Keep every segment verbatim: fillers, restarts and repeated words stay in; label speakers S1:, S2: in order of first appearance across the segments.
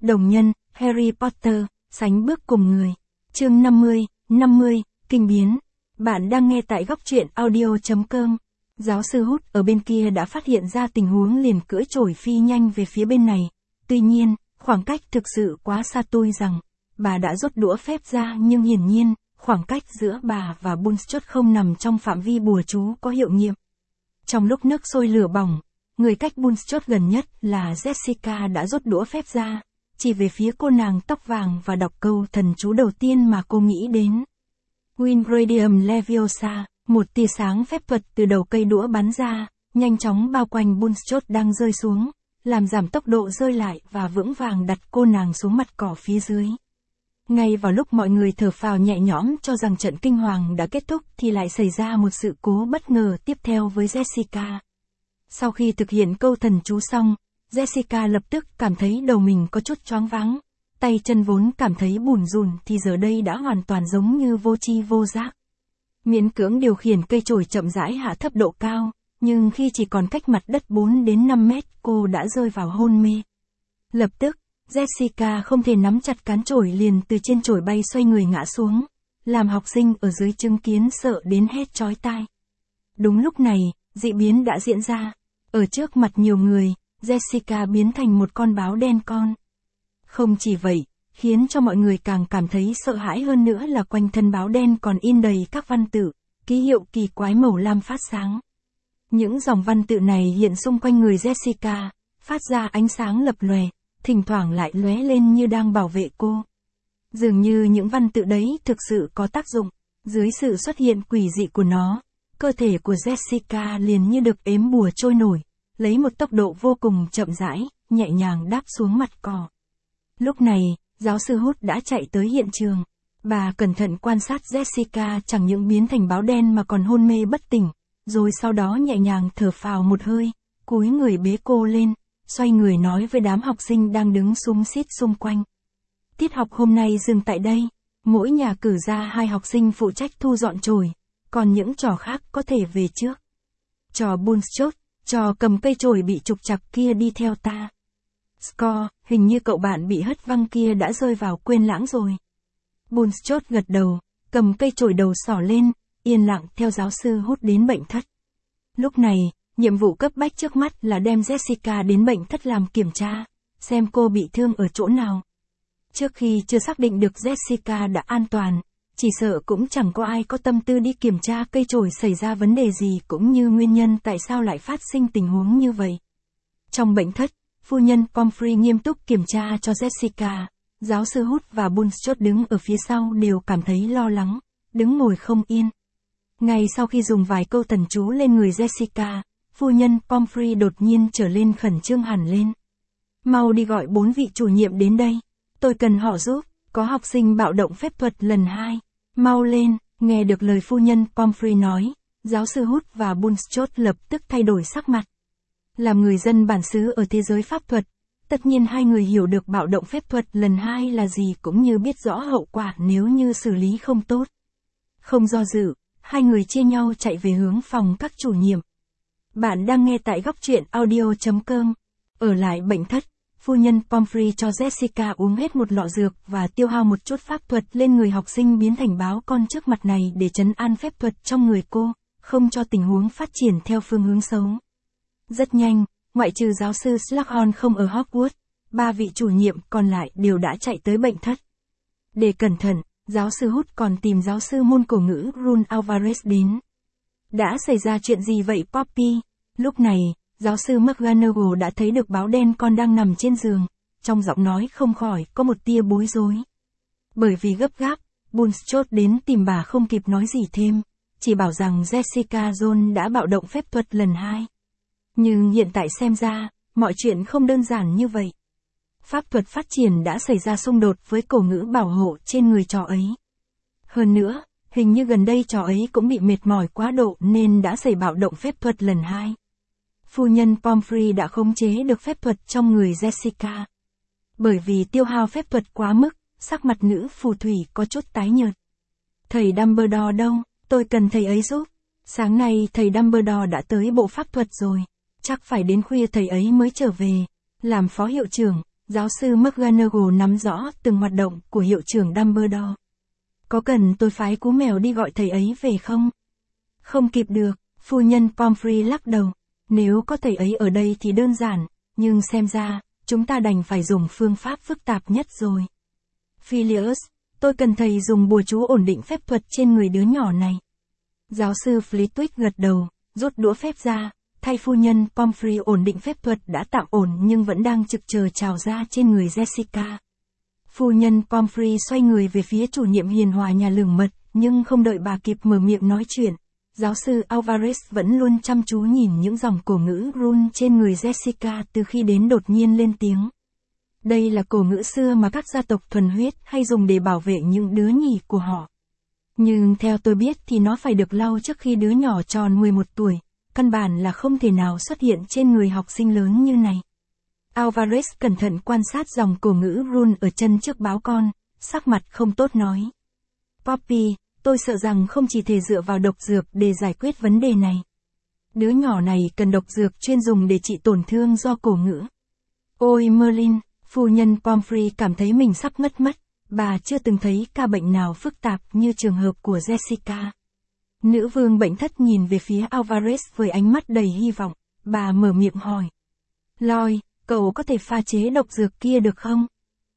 S1: Đồng nhân, Harry Potter, sánh bước cùng người. Chương năm mươi, năm mươi, kinh biến. Bạn đang nghe tại góc truyện audio chấm com. Giáo sư Hút ở bên kia đã phát hiện ra tình huống liền cưỡi chổi phi nhanh về phía bên này. Tuy nhiên, khoảng cách thực sự quá xa, tôi rằng, bà đã rút đũa phép ra, nhưng hiển nhiên, khoảng cách giữa bà và Bulstrode không nằm trong phạm vi bùa chú có hiệu nghiệm. Trong lúc nước sôi lửa bỏng, người cách Bulstrode gần nhất là Jessica đã rút đũa phép ra, chỉ về phía cô nàng tóc vàng và đọc câu thần chú đầu tiên mà cô nghĩ đến. Wingardium Leviosa, một tia sáng phép thuật từ đầu cây đũa bắn ra, nhanh chóng bao quanh Bulstrode đang rơi xuống, làm giảm tốc độ rơi lại và vững vàng đặt cô nàng xuống mặt cỏ phía dưới. Ngay vào lúc mọi người thở phào nhẹ nhõm cho rằng trận kinh hoàng đã kết thúc thì lại xảy ra một sự cố bất ngờ tiếp theo với Jessica. Sau khi thực hiện câu thần chú xong, Jessica lập tức cảm thấy đầu mình có chút choáng váng, tay chân vốn cảm thấy bủn rủn thì giờ đây đã hoàn toàn giống như vô tri vô giác. Miễn cưỡng điều khiển cây chổi chậm rãi hạ thấp độ cao, nhưng khi chỉ còn cách mặt đất bốn đến năm mét cô đã rơi vào hôn mê. Lập tức, Jessica không thể nắm chặt cán chổi liền từ trên chổi bay xoay người ngã xuống, làm học sinh ở dưới chứng kiến sợ đến hét chói tai. Đúng lúc này, dị biến đã diễn ra. Ở trước mặt nhiều người, Jessica biến thành một con báo đen con. Không chỉ vậy, khiến cho mọi người càng cảm thấy sợ hãi hơn nữa là quanh thân báo đen còn in đầy các văn tự, ký hiệu kỳ quái màu lam phát sáng. Những dòng văn tự này hiện xung quanh người Jessica, phát ra ánh sáng lập lòe, thỉnh thoảng lại lóe lên như đang bảo vệ cô. Dường như những văn tự đấy thực sự có tác dụng, dưới sự xuất hiện quỷ dị của nó, cơ thể của Jessica liền như được ếm bùa trôi nổi, lấy một tốc độ vô cùng chậm rãi, nhẹ nhàng đáp xuống mặt cỏ. Lúc này, giáo sư Hút đã chạy tới hiện trường. Bà cẩn thận quan sát Jessica chẳng những biến thành báo đen mà còn hôn mê bất tỉnh, rồi sau đó nhẹ nhàng thở phào một hơi, cúi người bế cô lên, xoay người nói với đám học sinh đang đứng xúm xít xung quanh. Tiết học hôm nay dừng tại đây, mỗi nhà cử ra hai học sinh phụ trách thu dọn chổi, còn những trò khác có thể về trước. Trò Bulstrode, trò cầm cây chổi bị trục trặc kia đi theo ta. Score, hình như cậu bạn bị hất văng kia đã rơi vào quên lãng rồi. Bulstrode gật đầu, cầm cây chổi đầu xỏ lên, yên lặng theo giáo sư Hút đến bệnh thất. Lúc này, nhiệm vụ cấp bách trước mắt là đem Jessica đến bệnh thất làm kiểm tra, xem cô bị thương ở chỗ nào. Trước khi chưa xác định được Jessica đã an toàn, chỉ sợ cũng chẳng có ai có tâm tư đi kiểm tra cây chổi xảy ra vấn đề gì cũng như nguyên nhân tại sao lại phát sinh tình huống như vậy. Trong bệnh thất, phu nhân Pomfrey nghiêm túc kiểm tra cho Jessica, giáo sư Hút và Bulstrode đứng ở phía sau đều cảm thấy lo lắng, đứng ngồi không yên. Ngay sau khi dùng vài câu thần chú lên người Jessica, phu nhân Pomfrey đột nhiên trở lên khẩn trương hẳn lên. Mau đi gọi bốn vị chủ nhiệm đến đây, tôi cần họ giúp, có học sinh bạo động phép thuật lần hai, mau lên. Nghe được lời phu nhân Pomfrey nói, giáo sư Hút và Bulstrode lập tức thay đổi sắc mặt. Làm người dân bản xứ ở thế giới pháp thuật, tất nhiên hai người hiểu được bạo động phép thuật lần hai là gì cũng như biết rõ hậu quả nếu như xử lý không tốt. Không do dự, hai người chia nhau chạy về hướng phòng các chủ nhiệm. Bạn đang nghe tại góc truyện audio chấm com. Ở lại bệnh thất, phu nhân Pomfrey cho Jessica uống hết một lọ dược và tiêu hao một chút pháp thuật lên người học sinh biến thành báo con trước mặt này để trấn an phép thuật trong người cô, không cho tình huống phát triển theo phương hướng xấu. Rất nhanh, ngoại trừ giáo sư Slughorn không ở Hogwarts, ba vị chủ nhiệm còn lại đều đã chạy tới bệnh thất. Để cẩn thận, giáo sư Hút còn tìm giáo sư môn cổ ngữ Ron Alvarez đến. Đã xảy ra chuyện gì vậy Poppy? Lúc này, giáo sư McGonagall đã thấy được báo đen con đang nằm trên giường, trong giọng nói không khỏi có một tia bối rối. Bởi vì gấp gáp, Bulstrode đến tìm bà không kịp nói gì thêm, chỉ bảo rằng Jessica Jones đã bạo động phép thuật lần hai. Nhưng hiện tại xem ra, mọi chuyện không đơn giản như vậy. Pháp thuật phát triển đã xảy ra xung đột với cổ ngữ bảo hộ trên người trò ấy. Hơn nữa, hình như gần đây trò ấy cũng bị mệt mỏi quá độ nên đã xảy bạo động phép thuật lần hai. Phu nhân Pomfrey đã khống chế được phép thuật trong người Jessica. Bởi vì tiêu hao phép thuật quá mức, sắc mặt nữ phù thủy có chút tái nhợt. Thầy Dumbledore đâu, tôi cần thầy ấy giúp. Sáng nay thầy Dumbledore đã tới bộ pháp thuật rồi. Chắc phải đến khuya thầy ấy mới trở về. Làm phó hiệu trưởng, giáo sư McGonagall nắm rõ từng hoạt động của hiệu trưởng Dumbledore. Có cần tôi phái cú mèo đi gọi thầy ấy về không? Không kịp được, phu nhân Pomfrey lắc đầu. Nếu có thầy ấy ở đây thì đơn giản, nhưng xem ra, chúng ta đành phải dùng phương pháp phức tạp nhất rồi. Philius, tôi cần thầy dùng bùa chú ổn định phép thuật trên người đứa nhỏ này. Giáo sư Flitwick gật đầu, rút đũa phép ra, thay phu nhân Pomfrey ổn định phép thuật đã tạm ổn nhưng vẫn đang trực chờ trào ra trên người Jessica. Phu nhân Pomfrey xoay người về phía chủ nhiệm hiền hòa nhà lường mật, nhưng không đợi bà kịp mở miệng nói chuyện. Giáo sư Alvarez vẫn luôn chăm chú nhìn những dòng cổ ngữ rune trên người Jessica từ khi đến đột nhiên lên tiếng. Đây là cổ ngữ xưa mà các gia tộc thuần huyết hay dùng để bảo vệ những đứa nhì của họ. Nhưng theo tôi biết thì nó phải được lau trước khi đứa nhỏ tròn mười một tuổi, căn bản là không thể nào xuất hiện trên người học sinh lớn như này. Alvarez cẩn thận quan sát dòng cổ ngữ rune ở chân trước báo con, sắc mặt không tốt nói. Poppy, tôi sợ rằng không chỉ thể dựa vào độc dược để giải quyết vấn đề này. Đứa nhỏ này cần độc dược chuyên dùng để trị tổn thương do cổ ngữ. Ôi Merlin, phu nhân Pomfrey cảm thấy mình sắp ngất mất, bà chưa từng thấy ca bệnh nào phức tạp như trường hợp của Jessica. Nữ vương bệnh thất nhìn về phía Alvarez với ánh mắt đầy hy vọng, bà mở miệng hỏi. Lloyd, cậu có thể pha chế độc dược kia được không?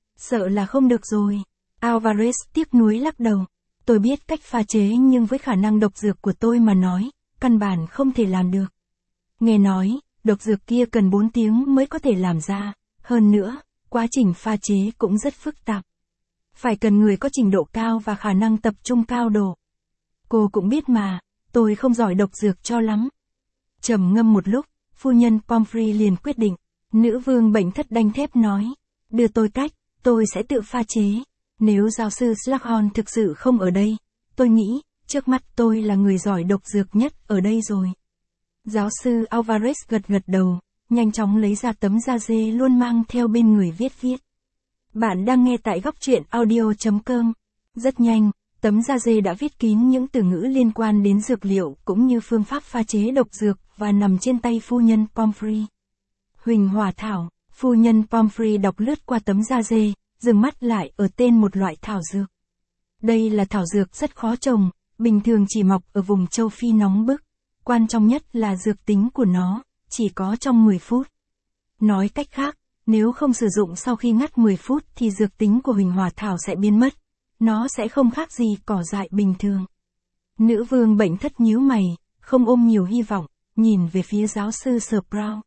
S1: Sợ là không được rồi. Alvarez tiếc nuối lắc đầu. Tôi biết cách pha chế nhưng với khả năng độc dược của tôi mà nói, căn bản không thể làm được. Nghe nói, độc dược kia cần bốn tiếng mới có thể làm ra, hơn nữa, quá trình pha chế cũng rất phức tạp. Phải cần người có trình độ cao và khả năng tập trung cao độ. Cô cũng biết mà, tôi không giỏi độc dược cho lắm. Trầm ngâm một lúc, phu nhân Pomfrey liền quyết định. Nữ vương bệnh thất đanh thép nói. Đưa tôi cách, tôi sẽ tự pha chế. Nếu giáo sư Slughorn thực sự không ở đây, tôi nghĩ, trước mắt tôi là người giỏi độc dược nhất ở đây rồi. Giáo sư Alvarez gật gật đầu, nhanh chóng lấy ra tấm da dê luôn mang theo bên người viết viết. Bạn đang nghe tại góc truyện audio chấm com. Rất nhanh, tấm da dê đã viết kín những từ ngữ liên quan đến dược liệu cũng như phương pháp pha chế độc dược và nằm trên tay phu nhân Pomfrey. Huỳnh hỏa thảo, phu nhân Pomfrey đọc lướt qua tấm da dê, dừng mắt lại ở tên một loại thảo dược. Đây là thảo dược rất khó trồng, bình thường chỉ mọc ở vùng châu Phi nóng bức. Quan trọng nhất là dược tính của nó, chỉ có trong mười phút. Nói cách khác, nếu không sử dụng sau khi ngắt mười phút thì dược tính của huỳnh hỏa thảo sẽ biến mất. Nó sẽ không khác gì cỏ dại bình thường. Nữ vương bệnh thất nhíu mày, không ôm nhiều hy vọng, nhìn về phía giáo sư Sprout.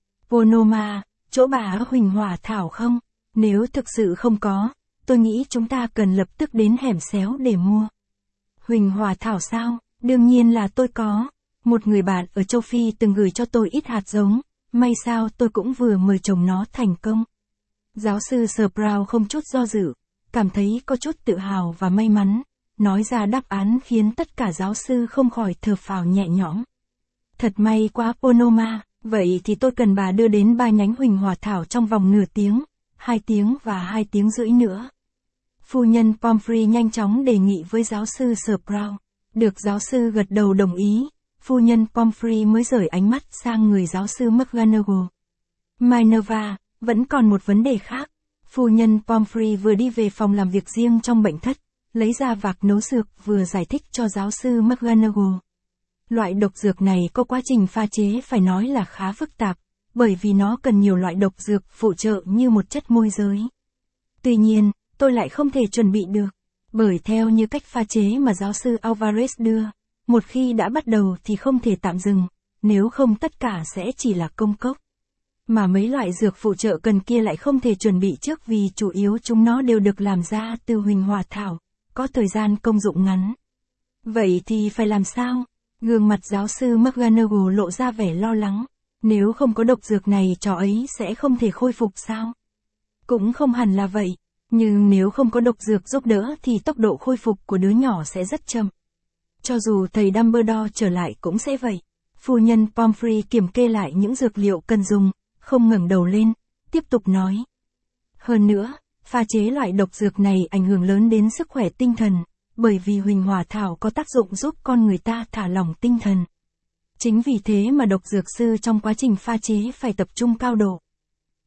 S1: Ponoma, chỗ bà ở huỳnh hỏa thảo không? Nếu thực sự không có, tôi nghĩ chúng ta cần lập tức đến hẻm xéo để mua. Huỳnh hỏa thảo sao? Đương nhiên là tôi có. Một người bạn ở châu Phi từng gửi cho tôi ít hạt giống, may sao tôi cũng vừa mời trồng nó thành công. Giáo sư Sprout không chút do dự, cảm thấy có chút tự hào và may mắn, nói ra đáp án khiến tất cả giáo sư không khỏi thở phào nhẹ nhõm. Thật may quá Ponoma, vậy thì tôi cần bà đưa đến ba nhánh huỳnh hỏa thảo trong vòng nửa tiếng, hai tiếng và hai tiếng rưỡi nữa. Phu nhân Pomfrey nhanh chóng đề nghị với giáo sư Sprout. Được giáo sư gật đầu đồng ý, phu nhân Pomfrey mới rời ánh mắt sang người giáo sư McGonagall. Minerva, vẫn còn một vấn đề khác. Phu nhân Pomfrey vừa đi về phòng làm việc riêng trong bệnh thất, lấy ra vạc nấu dược vừa giải thích cho giáo sư McGonagall. Loại độc dược này có quá trình pha chế phải nói là khá phức tạp, bởi vì nó cần nhiều loại độc dược phụ trợ như một chất môi giới. Tuy nhiên, tôi lại không thể chuẩn bị được, bởi theo như cách pha chế mà giáo sư Alvarez đưa, một khi đã bắt đầu thì không thể tạm dừng, nếu không tất cả sẽ chỉ là công cốc. Mà mấy loại dược phụ trợ cần kia lại không thể chuẩn bị trước vì chủ yếu chúng nó đều được làm ra từ huỳnh hỏa thảo, có thời gian công dụng ngắn. Vậy thì phải làm sao? Gương mặt giáo sư McGonagall lộ ra vẻ lo lắng. Nếu không có độc dược này trò ấy sẽ không thể khôi phục sao? Cũng không hẳn là vậy, nhưng nếu không có độc dược giúp đỡ thì tốc độ khôi phục của đứa nhỏ sẽ rất chậm. Cho dù thầy Dumbledore trở lại cũng sẽ vậy. Phu nhân Pomfrey kiểm kê lại những dược liệu cần dùng, không ngẩng đầu lên, tiếp tục nói. Hơn nữa, pha chế loại độc dược này ảnh hưởng lớn đến sức khỏe tinh thần, bởi vì huỳnh hỏa thảo có tác dụng giúp con người ta thả lỏng tinh thần. Chính vì thế mà độc dược sư trong quá trình pha chế phải tập trung cao độ.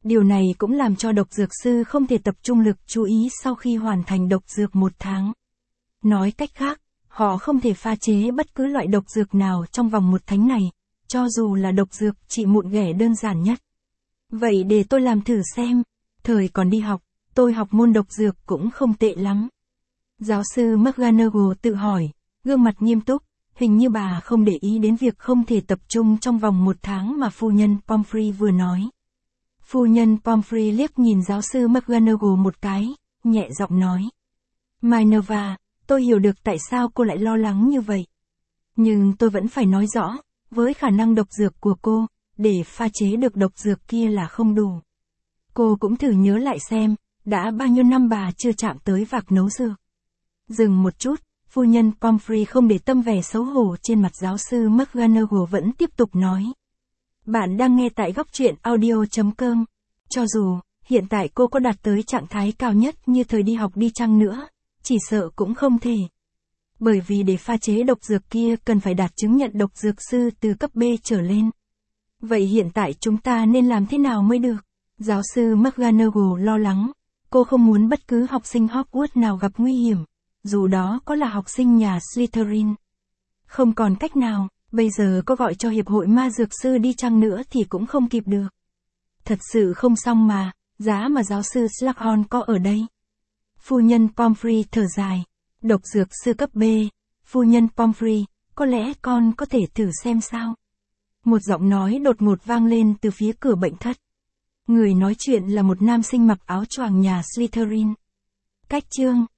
S1: Điều này cũng làm cho độc dược sư không thể tập trung lực chú ý sau khi hoàn thành độc dược một tháng. Nói cách khác, họ không thể pha chế bất cứ loại độc dược nào trong vòng một tháng này, cho dù là độc dược trị mụn ghẻ đơn giản nhất. Vậy để tôi làm thử xem. Thời còn đi học, tôi học môn độc dược cũng không tệ lắm. Giáo sư McGonagall tự hỏi, gương mặt nghiêm túc, hình như bà không để ý đến việc không thể tập trung trong vòng một tháng mà phu nhân Pomfrey vừa nói. Phu nhân Pomfrey liếc nhìn giáo sư McGonagall một cái, nhẹ giọng nói. Minerva, tôi hiểu được tại sao cô lại lo lắng như vậy. Nhưng tôi vẫn phải nói rõ, với khả năng độc dược của cô, để pha chế được độc dược kia là không đủ. Cô cũng thử nhớ lại xem, đã bao nhiêu năm bà chưa chạm tới vạc nấu dược. Dừng một chút, phu nhân Pomfrey không để tâm vẻ xấu hổ trên mặt giáo sư McGonagall vẫn tiếp tục nói. Bạn đang nghe tại góc truyện audio.com. Cho dù, hiện tại cô có đạt tới trạng thái cao nhất như thời đi học đi chăng nữa, chỉ sợ cũng không thể. Bởi vì để pha chế độc dược kia cần phải đạt chứng nhận độc dược sư từ cấp B trở lên. Vậy hiện tại chúng ta nên làm thế nào mới được? Giáo sư McGonagall lo lắng. Cô không muốn bất cứ học sinh Hogwarts nào gặp nguy hiểm, dù đó có là học sinh nhà Slytherin. Không còn cách nào, bây giờ có gọi cho hiệp hội ma dược sư đi chăng nữa thì cũng không kịp được. Thật sự không xong mà, giá mà giáo sư Slughorn có ở đây. Phu nhân Pomfrey thở dài. Độc dược sư cấp B. Phu nhân Pomfrey, có lẽ con có thể thử xem sao? Một giọng nói đột ngột vang lên từ phía cửa bệnh thất. Người nói chuyện là một nam sinh mặc áo choàng nhà Slytherin. Cách chương